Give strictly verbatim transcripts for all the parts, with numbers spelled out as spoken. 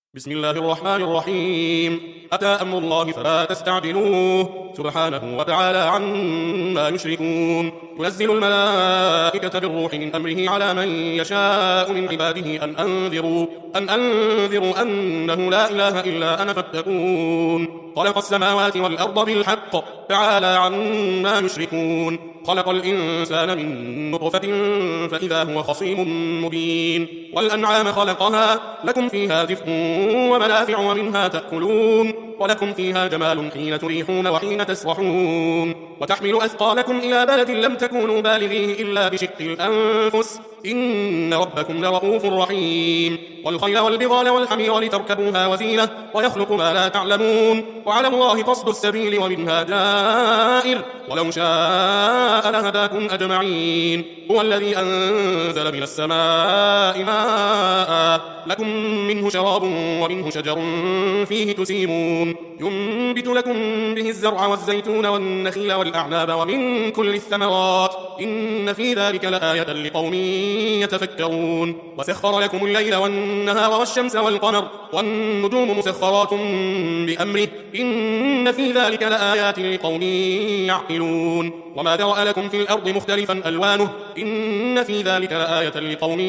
بسم الله الرحمن الرحيم. أتى أمر الله فلا تستعجلوه سبحانه وتعالى عما يشركون. ينزل الملائكة بالروح من أمره على من يشاء من عباده أن أنذروا أن أنذروا أنه لا إله إلا أنا فاتقون. خلق السماوات والأرض بالحق تعالى عما يشركون. خلق الإنسان من نطفة فإذا هو خصيم مبين. والأنعام خلقها لكم فيها دفء ومنافع ومنها تأكلون ولكم فيها جمال حين تريحون وحين تسرحون. وتحمل أثقالكم إلى بلد لم تكونوا بالغيه إلا بشق الأنفس إن ربكم لرؤوف رحيم. والخيل والبغال والحمير لتركبوها وزينة ويخلق ما لا تعلمون وعلى الله قصد السبيل ومنها جائر ولو شاء لهداكم أجمعين. هو الذي أنزل من السماء ماء لكم منه شراب ومنه شجر فيه تسيمون. ينبت لكم به الزرع والزيتون والنخيل والأعناب ومن كل الثمرات إن في ذلك لآية لقوم يتفكرون. وسخر لكم الليل والنهار والشمس والقمر والنجوم مسخرات بأمره إن في ذلك لآيات لقوم يعقلون. وما ذرأ لكم في الأرض مختلفا ألوانه إن في ذلك لآية لقوم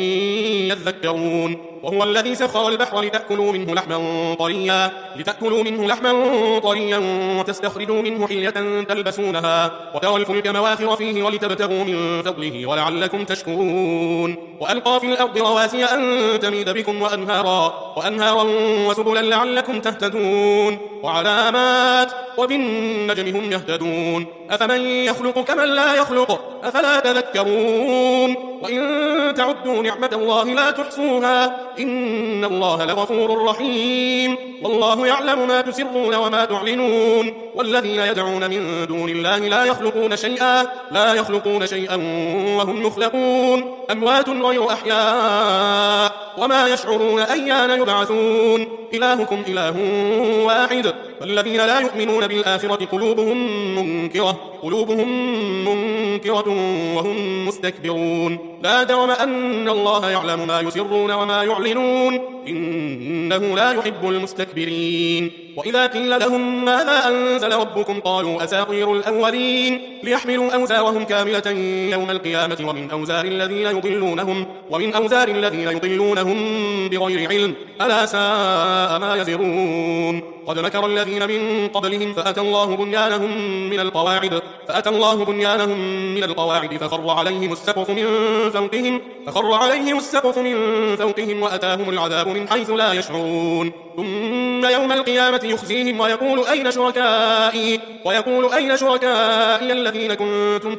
يذكرون. وهو الذي سخر البحر لتأكلوا منه لحما طريا لتأكلوا منه لحما طريا وتستخرجوا منه حلية تلبسونها وترى الفلك مواخر فيه ولتبتغوا من فضله ولعلكم تشكرون. وألقى في الأرض رواسي أن تميد بكم وأنهارا وأنهارا وسبلا لعلكم تهتدون وعلامات وبالنجم هم يهتدون. أفمن يخلق كمن لا يخلق أفلا تذكرون. وإن تعدوا نعمة الله لا تحصوها إن الله لغفور رحيم. والله يعلم ما تسرون وما تعلنون. والذين يدعون من دون الله لا يخلقون شيئا لا يخلقون شيئا وهم يخلقون أموات غير أحياء وما يشعرون أيان يبعثون. إلهكم إله واحد. والذين لا يؤمنون بالآخرة قلوبهم منكرة قلوبهم منكرة وهم مستكبرون. لا جرم أن الله يعلم ما يسرون وما يعلنون إنه لا يحب المستكبرين. وإذا قيل لهم ماذا أنزل ربكم قالوا أساطير الأولين ليحملوا أوزارهم كاملة يوم القيامة ومن أوزار الذين يضلونهم ومن أوزار الذين يضلونهم بغير علم ألا ساء ما يزرون. قد مكر الذين من قبلهم فأتى الله بنيانهم من القواعد فأتى الله بنيانهم من القواعد فخر عليهم السقف من فوقهم فخر عليهم السقف من فوقهم وأتاهم العذاب من حيث لا يشعرون. ثم يوم القيامة يخزيهم ويقول أين شركائي ويقول أين شركائي الذين كنتم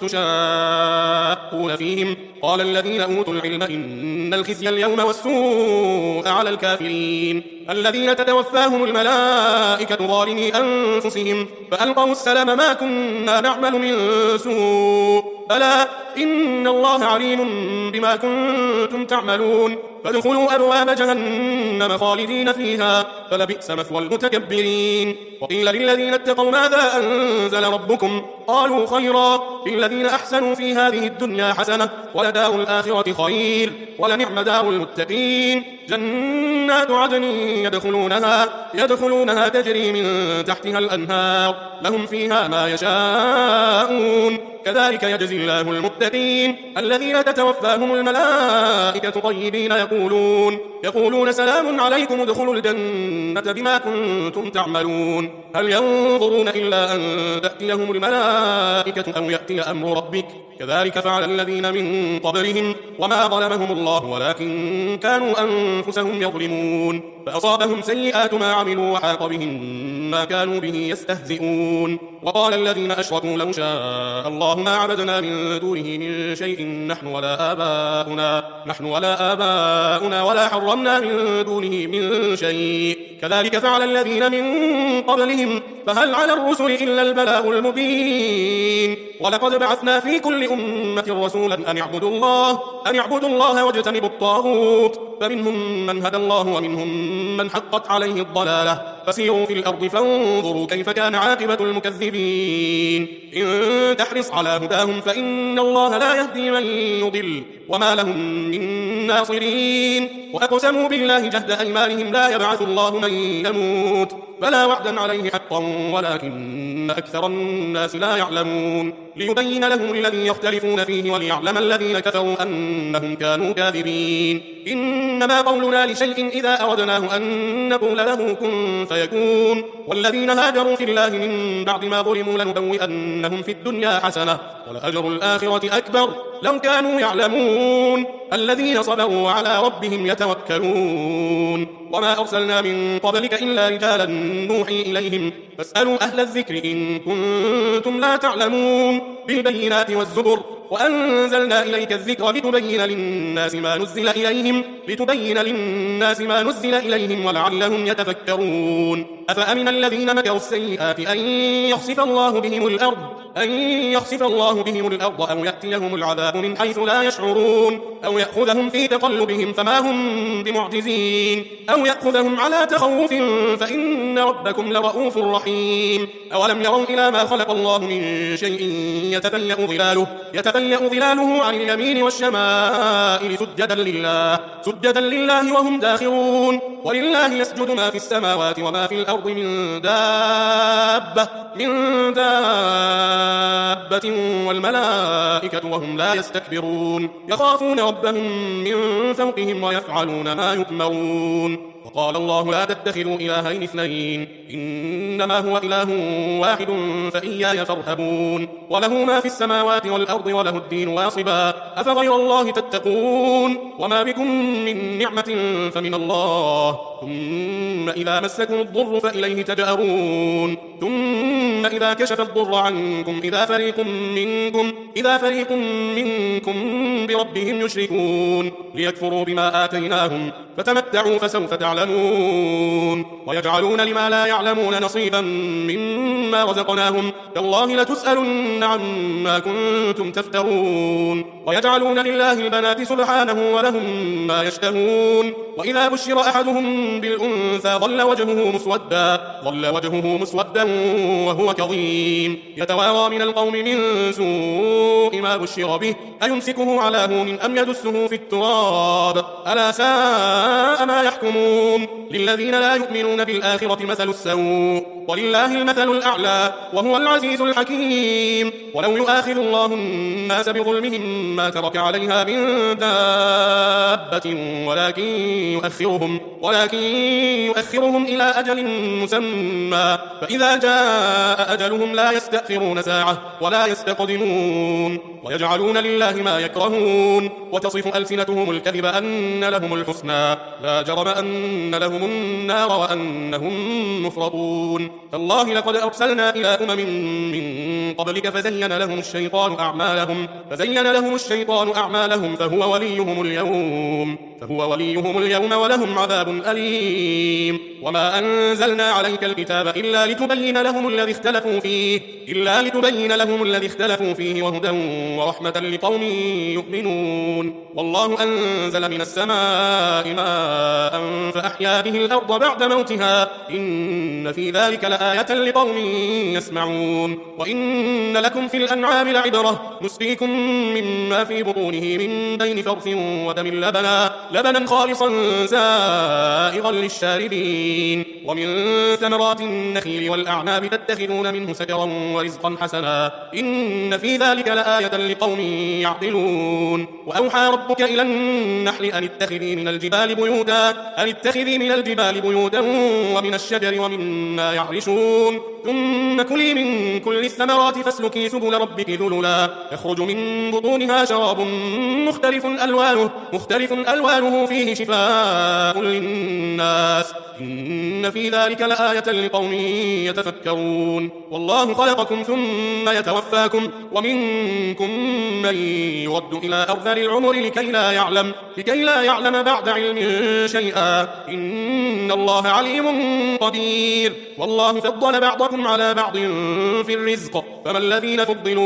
تشاقون فيهم قال الذين أوتوا العلم إن الخزي اليوم والسوء على الكافرين الذين تتوفاهم الملائكة ظالمي أنفسهم فألقوا السلام ما كنا نعمل من سوء بلى إن الله عليم بما كنتم تعملون. فادخلوا أبواب جهنم خالدين فيها فلبئس مثوى المتكبرين. وقيل للذين اتقوا ماذا أنزل ربكم قالوا خيرا للذين أحسنوا في هذه الدنيا حسنة ولدار الآخرة خير ولنعم دار المتقين. جنات عدن يدخلونها يدخلونها تجري من تحتها الأنهار لهم فيها ما يشاءون كذلك يجزي الله المتقين الذين تتوفاهم الملائكة طيبين يقولون يقولون سلام عليكم ادخلوا الجنة بما كنتم تعملون. هل ينظرون إلا أن تأتيهم الملائكة أو يأتي أمر ربك كذلك فعل الذين من قبلهم وما ظلمهم الله ولكن كانوا أنفسهم يظلمون. فأصابهم سيئات ما عملوا وحاق بهم ما كانوا به يستهزئون. وقال الذين أشركوا لو شاء الله ما عبدنا من دونه من شيء نحن ولا آباؤنا نحن ولا آباؤنا ولا حرمنا من دونه من شيء كذلك فعل الذين من قبلهم فهل على الرسل إلا البلاغ المبين. ولقد بعثنا في كل أمة رسولا أن اعبدوا الله أن اعبدوا الله واجتنبوا الطاغوت فمنهم من هدى الله ومنهم من حقت عليه الضلالة فسيروا في الأرض فانظروا كيف كان عاقبة المكذبين. إن تحرص على هداهم فإن الله لا يهدي من يضل وما لهم من ناصرين وأقسموا بالله جهد أيمانهم لا يبعث الله من يموت بلى وعدا عليه حقا ولكن أكثر الناس لا يعلمون ليبين لهم الذي يختلفون فيه وليعلم الذين كفروا أنهم كانوا كاذبين إنما قولنا لشيء إذا أردناه أن نقول له كن فيكون والذين هاجروا في الله من بعد ما ظلموا لنبوئنهم في الدنيا حسنة ولأجر الآخرة أكبر لو كانوا يعلمون الذين صبروا وعلى ربهم يتوكلون وما أرسلنا من قبلك إلا رجالا نوحي إليهم فاسألوا أهل الذكر إن كنتم لا تعلمون بالبينات والزبر وأنزلنا إليك الذكر لتبين للناس ما نزل إليهم لتبين للناس ما نزل إليهم ولعلهم يتفكرون أفأمن الذين مكروا السيئات أن يخسف الله بهم الأرض أن يخسف الله بهم الأرض أو يأتيهم العذاب من حيث لا يشعرون أو يأخذهم في تقلبهم فما هم بمعجزين أو يأخذهم على تخوف فإن ربكم لرؤوف رحيم أولم يروا إلى ما خلق الله من شيء يتفيأ ظلاله يتفيأ ظلاله عن اليمين والشمائل سجدا لله سجدا لله وهم داخرون ولله يسجد ما في السماوات وما في الأرض من دابة من دابة والملائكة وهم لا يستكبرون يخافون ربهم من فوقهم ويفعلون ما يؤمرون وقال الله لا تتخذوا إلهين اثنين إنما هو إله واحد فإياي فارهبون وله ما في السماوات والأرض وله الدين واصبا أفغير الله تتقون وما بكم من نعمة فمن الله ثم إذا مسكم الضر فإليه تجأرون ثم إذا كشف الضر عنكم إذا فريق منكم إذا فريق منكم بربهم يشركون ليكفروا بما آتيناهم فتمتعوا فسوف تعلمون ويجعلون لما لا يعلمون نصيبا مما رزقناهم تالله لتسألن عما كنتم تفترون ويجعلون لله البنات سبحانه ولهم ما يشتهون وإذا بشر أحدهم بالأنثى ظل وجهه مسودا ظل وجهه مسودا وهو كظيم يتوارى من القوم من سوء ما بشر به أيمسكه على هون أم يدسه في التراب ألا ساء ما يحكمون للذين لا يؤمنون بالآخرة مثل السوء ولله المثل الأعلى وهو العزيز الحكيم ولو يؤاخذ الله الناس بظلمهم ما ترك عليها من دابة ولكن يؤخرهم ولكن يؤخرهم إلى أجل مسمى فإذا جاء أجلهم لا يستأخرون ساعة ولا يستقدمون ويجعلون لله ما يكرهون وتصف ألسنتهم الكذب أن لهم الحسنى لا جرم أن لهم النار وأنهم مفرطون تالله لقد أرسلنا إلى أمم من قبلك فزين لهم الشيطان أعمالهم فزين لهم الشيطان أعمالهم فهو وليهم اليوم فهو وليهم اليوم ولهم عذاب أليم وما أنزلنا عليك الكتاب إلا لتبين لهم الذي اختلفوا فيه إلا لتبين لهم الذي اختلفوا فيه وهدى ورحمة لقوم يؤمنون والله أنزل من السماء ماء فأحيا به الأرض بعد موتها إن في ذلك لآية لقوم يسمعون وإن لكم في الأنعام لعبرة نسقيكم مما في بطونه من بين فرث ودم لبنا لبنا خالصا سائغا للشاربين ومن ثمرات النخيل والأعناب تتخذون منه سكرا ورزقا حسنا إن في ذلك لآية لقوم يعقلون وأوحى ربك إلى النحل أن اتخذي من الجبال بيوتا أن اتخذي من الجبال بيوتا ومن الشجر ومما يعرشون ثم كلي من كل الثمرات فاسلكي سبل ربك ذللا يخرج من بطونها شراب مختلف ألوانه مختلف ألوانه فيه شفاء للناس إن في ذلك لآية لقوم يتفكرون والله خلقكم ثم يتوفاكم ومنكم من يرد إلى أرذل العمر لكي لا يعلم لكي لا يعلم بعد علم شيئا إن الله عليم قدير والله فضل بعضكم على بعض في الرزق فما الذين فضلوا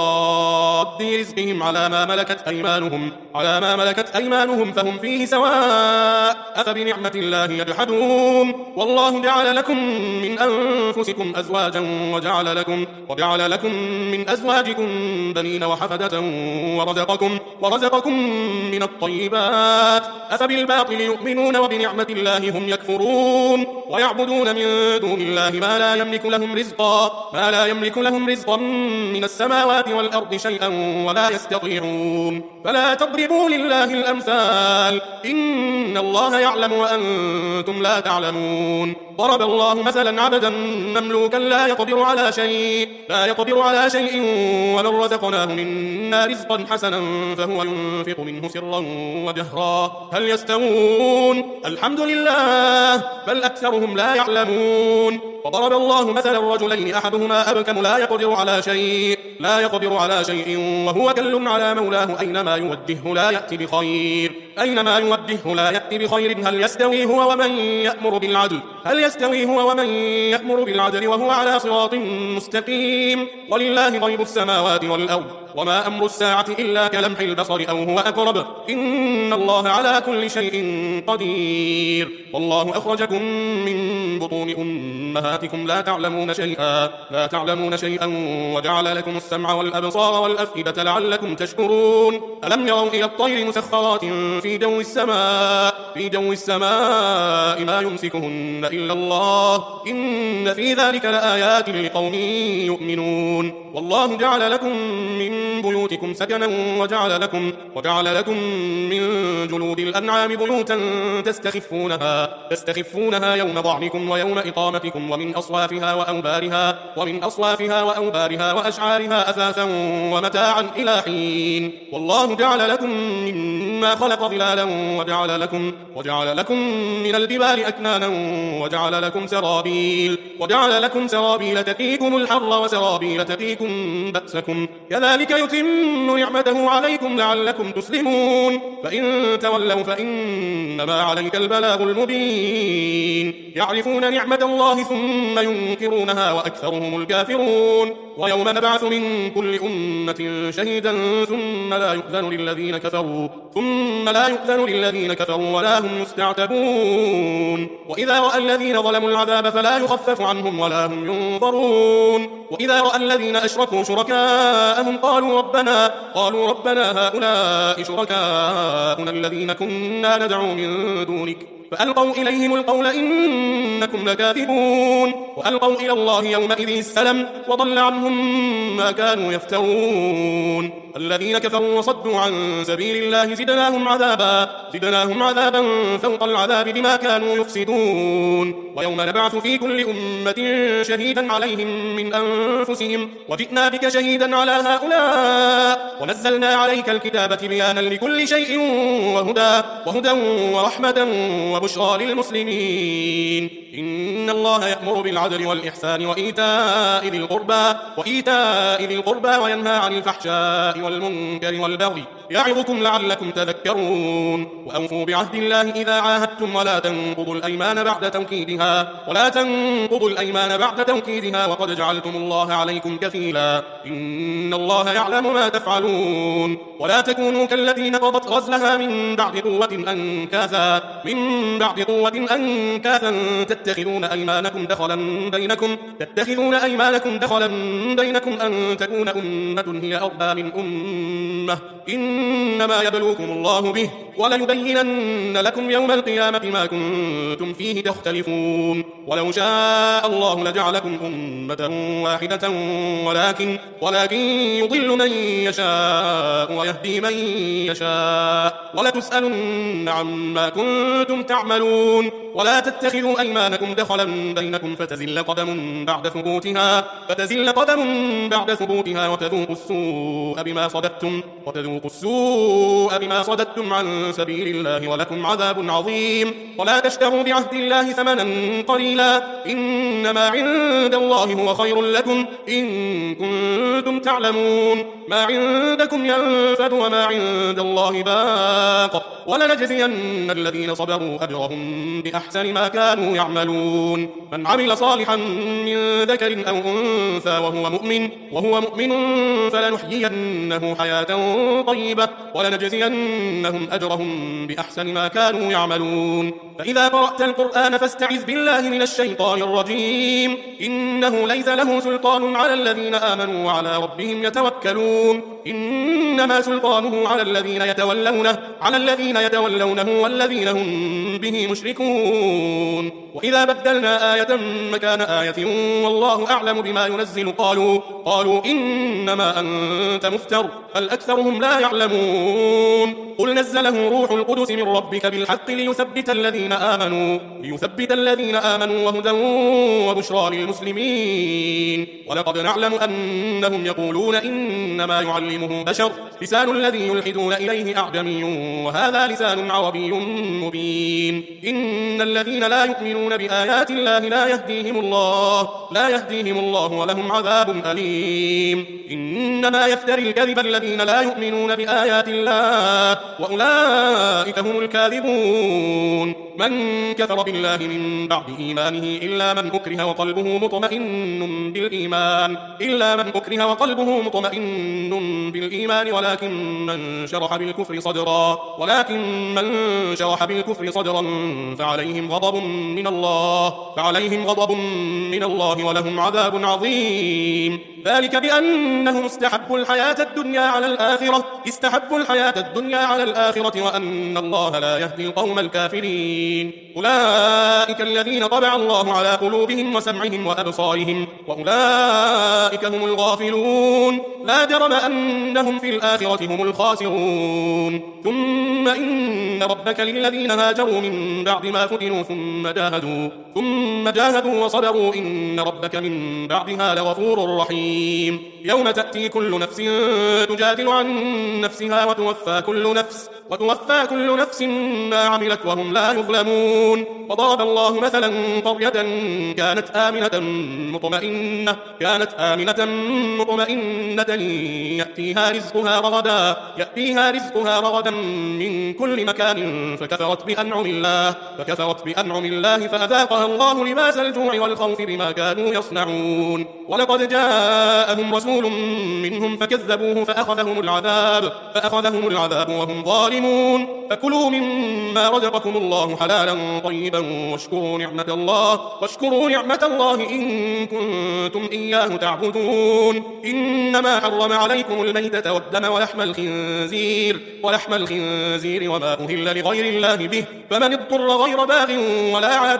براد رزقهم على ما ملكت أيمانهم على ما ملكت أيمانهم فهم فيه سواء أفبنعمة الله يجحدون والله جعل لكم من أنفسكم أزواجا وجعل لكم وجعل لكم من أزواجكم بنين وحفدة ورزقكم ورزقكم من الطيبات أفبالباطل يؤمنون وبنعمة الله هم يكفرون ويعبدون من دون الله ما لا يملك لهم رزقا ما لا يملك لهم رزقا من السماوات والأرض شيئا ولا يستطيعون فلا تضربوا لله الأمثال إن الله يعلم وأنتم لا تعلمون ضرب الله مثلا عبدا مملوكا لا يقدر على شيء لا يقدر على شيء ومن رزقناه منا رزقا حسنا فهو ينفق منه سرا وجهرا هل يستوون الحمد لله بل أكثرهم لا يعلمون وضرب الله مثلا رجلين أحدهما أبكم لا يقدر على شيء لا يقدر على شيء وهو كل على مولاه أينما يوجهه لا يأتي بخير أينما يوجهه لا يأتي بخير هل يستوي هو ومن يأمر بالعدل هل يستوي هو ومن يأمر بالعدل وهو على صراط مستقيم ولله غيب السماوات والأرض وما أمر الساعة إلا كلمح البصر أو هو أقرب إن الله على كل شيء قدير والله أخرجكم من بطون أمهاتكم لا تعلمون شيئا لا تعلمون شيئا وجعل لكم السمع والأبصار والأفئدة لعلكم تشكرون ألم يروا إلى الطير مسخرات في جو السماء في جو السماء ما يمسكهن إلا الله إن في ذلك لآيات لقوم يؤمنون والله جعل لكم من بيوتكم سكنا وجعل لكم وجعل لكم من جلود الأنعام بيوتا تستخفونها تستخفونها يوم ضعنكم ويوم إقامتكم ومن أصوافها وأوبارها ومن أصوافها وأوبارها وأشعارها أثاثا ومتاعا إلى حين والله جعل لكم مما خلق ظلالا وجعل لكم وجعل لكم من الجبال أكنانا وجعل لكم سرابيل وجعل لكم سرابيل تقيكم الحر وسرابيل تقيكم بأسكم كذلك يتم نعمته عليكم لعلكم تسلمون فإن تولوا فإنما عليك البلاغ المبين يعرفون نعمة الله ثم ينكرونها وأكثرهم الكافرون ويوم نبعث من كل أمة شهيدا ثم لا يؤذن للذين كفروا ثم لا يؤذن للذين كفروا ولا هم يستعتبون وإذا رأى الذين ظلموا العذاب فلا يخفف عنهم ولا هم ينظرون وإذا رأى الذين أشركوا شركاءهم قالوا ربنا قالوا ربنا هؤلاء شركاؤنا الذين كنا ندعو من دونك فألقوا إليهم القول إنكم لكاذبون وألقوا إلى الله يومئذ السلم وضل عنهم ما كانوا يفترون الذين كفروا وصدوا عن سبيل الله زدناهم عذابا زدناهم عذابا فوق العذاب بما كانوا يفسدون ويوم نبعث في كل أمة شهيدا عليهم من أنفسهم وجئنا بك شهيدا على هؤلاء ونزلنا عليك الكتاب بيانا لكل شيء وهدى وهدى ورحمة وبشرى للمسلمين إن الله يأمر بالعدل والإحسان وإيتاء ذي القربى وإيتاء ذي القربى وينهى عن الفحشاء والمنكر والبغي يعظكم لعلكم تذكرون وأوفوا بعهد الله إذا عاهدتم ولا تنقضوا الأيمان بعد توكيدها ولا تنقضوا الأيمان بعد توكيدها وقد جعلتم الله عليكم كفيلا إن الله يعلم ما تفعلون ولا تكونوا كالتي نقضت غزلها من بعد قوة أنكاثا من بعد قوة أنكاثا تتخذون أيمانكم دخلا بينكم تتخذون أيمانكم دخلا بينكم أن تكون أمة هي أربى من أمة إنما يبلوكم الله به وليبينن لكم يوم القيامة ما كنتم فيه تختلفون ولو شاء الله لجعلكم أمة واحدة ولكن ولكن يضل من يشاء ويهدي من يشاء ولتسألن عما كنتم تعملون ولا تتخذوا أيمانكم دخلا بينكم فتزل قدم بعد ثبوتها فتزل قدم بعد ثبوتها وتذوقوا السوء بما صددتم وتذوقوا السوء بما صددتم عن سبيل الله ولكم عذاب عظيم ولا تشتروا بعهد الله ثمنا قليلا إنما عند الله هو خير لكم إن كنتم تعلمون ما عندكم ينفد وما عند الله باق ولنجزين الذين صبروا أجرهم بأحسن بأحسن ما كانوا يعملون من عمل صالحا من ذكر أو أنثى وهو مؤمن وهو مؤمن فلنحيينه حياة طيبة ولنجزينهم أجرهم بأحسن ما كانوا يعملون فإذا قرأت القرآن فاستعذ بالله من الشيطان الرجيم إنه ليس له سلطان على الذين آمنوا وعلى ربهم يتوكلون إنما سلطانه على الذين يتولونه على الذين يتولونه والذين هم به مشركون وإذا بدلنا آية مكان آية والله أعلم بما ينزل قالوا قالوا إنما أنت مفتر بل أكثرهم لا يعلمون قل نزله روح القدس من ربك بالحق ليثبت الذين آمنوا ليثبت الذين آمنوا وهدى وبشرى للمسلمين ولقد نعلم أنهم يقولون إنما يعلمه بشر لسان الذي يلحدون إليه أعجمي وهذا لسان عربي مبين إن الذين لا يؤمنون بآيات الله لا يهديهم الله لا يهديهم الله ولهم عذاب أليم إنما يفتري الكذب الذين لا يؤمنون بآيات الله وأولئك هم الكاذبون من كفر بالله من بعد إيمانه إلا من أكره وقلبه مطمئن بالإيمان إلا من أكره وقلبه مطمئن بالإيمان ولكن من شرح بالكفر صدرا ولكن من شرح بالكفر صدرا فعليهم غضب من الله فعليهم غضب من الله ولهم عذاب عظيم ذلك بأنهم استحبوا الحياة الدنيا على الآخرة استحبوا الحياة الدنيا على الآخرة وأن الله لا يهدي القوم الكافرين أولئك الذين طبع الله على قلوبهم وسمعهم وأبصارهم وأولئك هم الغافلون لا جرم أنهم في الآخرة هم الخاسرون ثم إن ربك للذين هاجروا من بعد ما فتنوا ثم جاهدوا ثم جاهدوا وصبروا إن ربك من بعدها لغفور رحيم يوم تأتي كل نفس تجادل عن نفسها وتوفى كل نفس وتوفى كل نفس ما عملت وهم لا يظلمون وضرب الله مثلا قرية كانت آمنة مطمئنة كانت آمنة مطمئنة يأتيها رزقها رغدا يأتيها رزقها رغدا من كل مكان فكفرت بأنعم الله فكفرت بأنعم الله فأذاقها الله لباس الجوع والخوف بما كانوا يصنعون ولقد جاءهم رسول منهم فكذبوه فأخذهم العذاب فأخذهم العذاب وهم ظالمون فكلوا مما رزقكم الله حلالا طيبا واشكروا نعمة الله واشكروا نعمة الله إن كنتم إياه تعبدون إنما حرم عليكم الميتة والدم ولحم الخنزير ولحم الخنزير وما أهل لغير الله به فمن اضطر غير باغ ولا عاد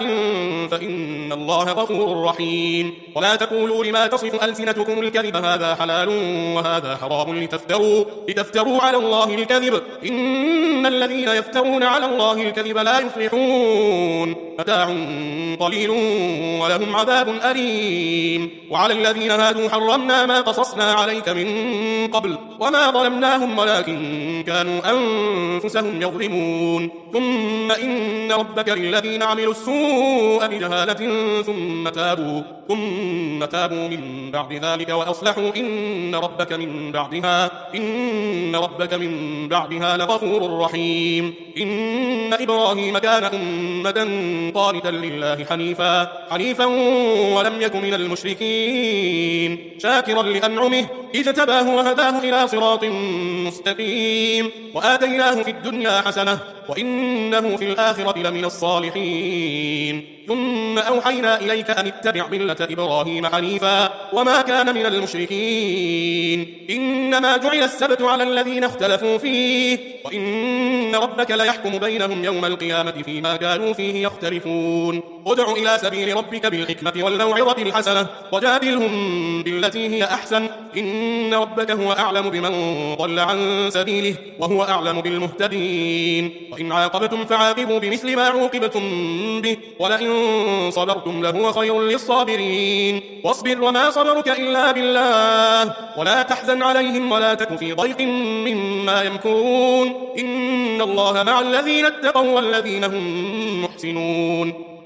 فإن الله غفور رحيم ولا تقولوا لما تصف ألسنتكم الكذب هذا حلال وهذا حرام لتفتروا لتفتروا على الله الكذب إن الذين يفترون على الله الكذب لا يفلحون متاع قليل ولهم عذاب أليم وعلى الذين هادوا حرمنا ما قصصنا عليك من قبل وما ظلمناهم ولكن كانوا أنفسهم يظلمون ثم إن ربك للذين عملوا السوء بجهالة ثم تابوا ثم تابوا من بعد ذلك وأصلحوا إن ربك من بعدها إن ربك من بعدها لغفور رحيم إن إبراهيم كان أمة قانتا لله حنيفا حنيفا ولم يك من المشركين شاكرا لأنعمه اجتباه وهداه إلى صراط مستقيم وآتيناه في الدنيا حسنة وإنه في الآخرة لمن الصالحين ثم أوحينا إليك أن اتبع ملة إبراهيم حنيفا وما كان من المشركين إنما جعل السبت على الذين اختلفوا فيه وإن ربك ليحكم بينهم يوم القيامة فيما كانوا فيه يختلفون ادع إلى سبيل ربك بالحكمة والموعظة الحسنة وجادلهم بالتي هي أحسن إن ربك هو أعلم بمن ضل عن سبيله وهو أعلم بالمهتدين وإن عاقبتم فعاقبوا بمثل ما عوقبتم به ولئن صبرتم لهو خير للصابرين واصبر وما صبرك إلا بالله ولا تحزن عليهم ولا تك في ضيق مما يمكرون إن الله مع الذين اتقوا والذين هم محسنون